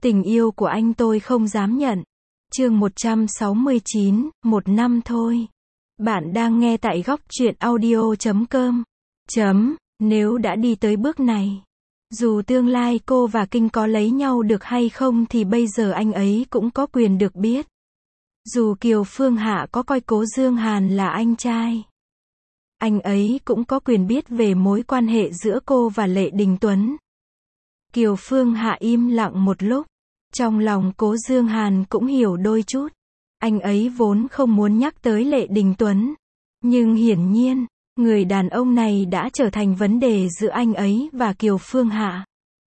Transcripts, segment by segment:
Tình yêu của anh tôi không dám nhận. Chương 169, một năm thôi. Bạn đang nghe tại góc truyện audio.com. Nếu đã đi tới bước này, dù tương lai cô và Kinh có lấy nhau được hay không thì bây giờ anh ấy cũng có quyền được biết. Dù Kiều Phương Hạ có coi Cố Dương Hàn là anh trai, anh ấy cũng có quyền biết về mối quan hệ giữa cô và Lệ Đình Tuấn. Kiều Phương Hạ im lặng một lúc. Trong lòng Cố Dương Hàn cũng hiểu đôi chút. Anh ấy vốn không muốn nhắc tới Lệ Đình Tuấn. Nhưng hiển nhiên, người đàn ông này đã trở thành vấn đề giữa anh ấy và Kiều Phương Hạ.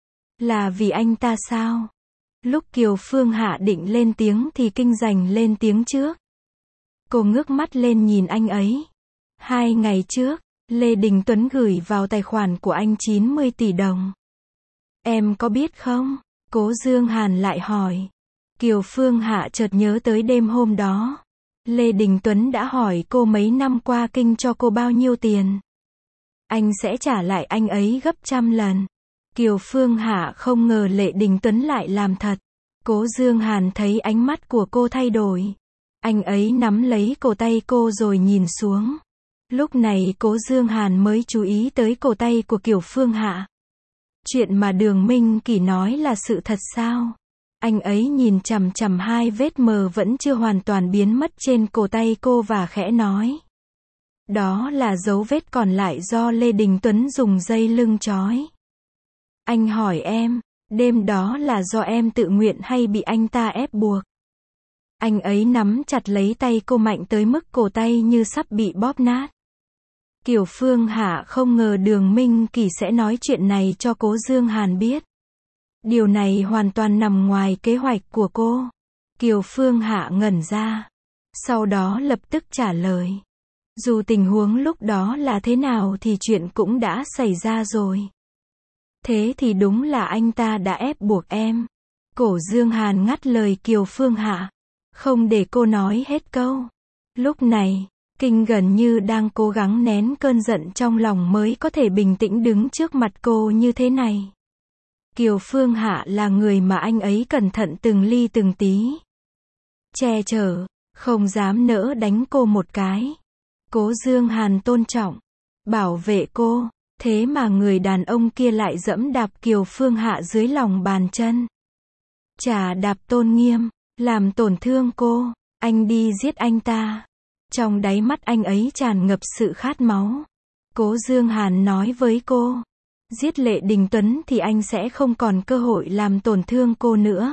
Là vì anh ta sao? Lúc Kiều Phương Hạ định lên tiếng thì Kinh giành lên tiếng trước. Cô ngước mắt lên nhìn anh ấy. 2 ngày trước, Lê Đình Tuấn gửi vào tài khoản của anh 90 tỷ đồng. Em có biết không? Cố Dương Hàn lại hỏi. Kiều Phương Hạ chợt nhớ tới đêm hôm đó. Lê Đình Tuấn đã hỏi cô mấy năm qua Kinh cho cô bao nhiêu tiền. Anh sẽ trả lại anh ấy gấp 100 lần. Kiều Phương Hạ không ngờ Lệ Đình Tuấn lại làm thật. Cố Dương Hàn thấy ánh mắt của cô thay đổi. Anh ấy nắm lấy cổ tay cô rồi nhìn xuống. Lúc này Cố Dương Hàn mới chú ý tới cổ tay của Kiều Phương Hạ. Chuyện mà Đường Minh Kỳ nói là sự thật sao? Anh ấy nhìn chằm chằm 2 vết mờ vẫn chưa hoàn toàn biến mất trên cổ tay cô và khẽ nói. Đó là dấu vết còn lại do Lê Đình Tuấn dùng dây lưng trói. Anh hỏi em, đêm đó là do em tự nguyện hay bị anh ta ép buộc? Anh ấy nắm chặt lấy tay cô mạnh tới mức cổ tay như sắp bị bóp nát. Kiều Phương Hạ không ngờ Đường Minh Kỳ sẽ nói chuyện này cho Cố Dương Hàn biết. Điều này hoàn toàn nằm ngoài kế hoạch của cô. Kiều Phương Hạ ngẩn ra. Sau đó lập tức trả lời. Dù tình huống lúc đó là thế nào thì chuyện cũng đã xảy ra rồi. Thế thì đúng là anh ta đã ép buộc em. Cố Dương Hàn ngắt lời Kiều Phương Hạ. Không để cô nói hết câu. Lúc này, Kinh gần như đang cố gắng nén cơn giận trong lòng mới có thể bình tĩnh đứng trước mặt cô như thế này. Kiều Phương Hạ là người mà anh ấy cẩn thận từng ly từng tí. Che chở, không dám nỡ đánh cô một cái. Cố Dương Hàn tôn trọng, bảo vệ cô, thế mà người đàn ông kia lại giẫm đạp Kiều Phương Hạ dưới lòng bàn chân. Chà đạp tôn nghiêm, làm tổn thương cô, anh đi giết anh ta. Trong đáy mắt anh ấy tràn ngập sự khát máu. Cố Dương Hàn nói với cô. Giết Lệ Đình Tuấn thì anh sẽ không còn cơ hội làm tổn thương cô nữa.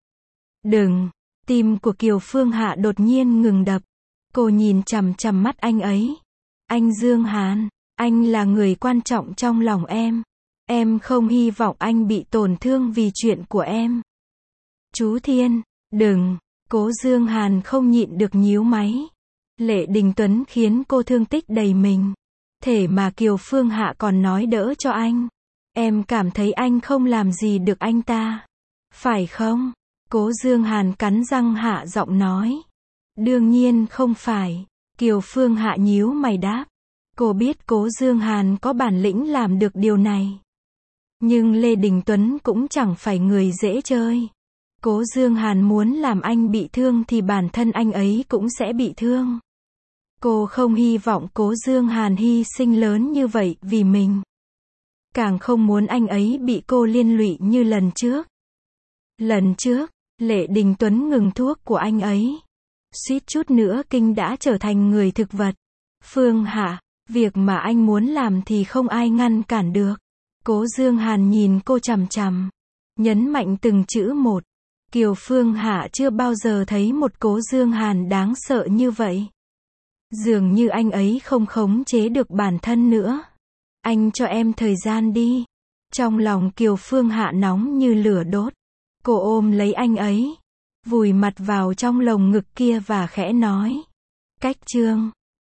Đừng. Tim của Kiều Phương Hạ đột nhiên ngừng đập. Cô nhìn chằm chằm mắt anh ấy. Anh Dương Hàn, anh là người quan trọng trong lòng em. Em không hy vọng anh bị tổn thương vì chuyện của em. Chú Thiên, đừng. Cố Dương Hàn không nhịn được nhíu máy. Lệ Đình Tuấn khiến cô thương tích đầy mình. Thể mà Kiều Phương Hạ còn nói đỡ cho anh. Em cảm thấy anh không làm gì được anh ta. Phải không? Cố Dương Hàn cắn răng hạ giọng nói. Đương nhiên không phải. Kiều Phương Hạ nhíu mày đáp. Cô biết Cố Dương Hàn có bản lĩnh làm được điều này. Nhưng Lê Đình Tuấn cũng chẳng phải người dễ chơi. Cố Dương Hàn muốn làm anh bị thương thì bản thân anh ấy cũng sẽ bị thương. Cô không hy vọng Cố Dương Hàn hy sinh lớn như vậy vì mình. Càng không muốn anh ấy bị cô liên lụy như lần trước. Lần trước, Lệ Đình Tuấn ngừng thuốc của anh ấy. Suýt chút nữa Kinh đã trở thành người thực vật. Phương Hạ, việc mà anh muốn làm thì không ai ngăn cản được. Cố Dương Hàn nhìn cô chằm chằm. Nhấn mạnh từng chữ một. Kiều Phương Hạ chưa bao giờ thấy một Cố Dương Hàn đáng sợ như vậy. Dường như anh ấy không khống chế được bản thân nữa. Anh cho em thời gian đi. Trong lòng Kiều Phương Hạ nóng như lửa đốt. Cô ôm lấy anh ấy. Vùi mặt vào trong lồng ngực kia và khẽ nói. Cách chương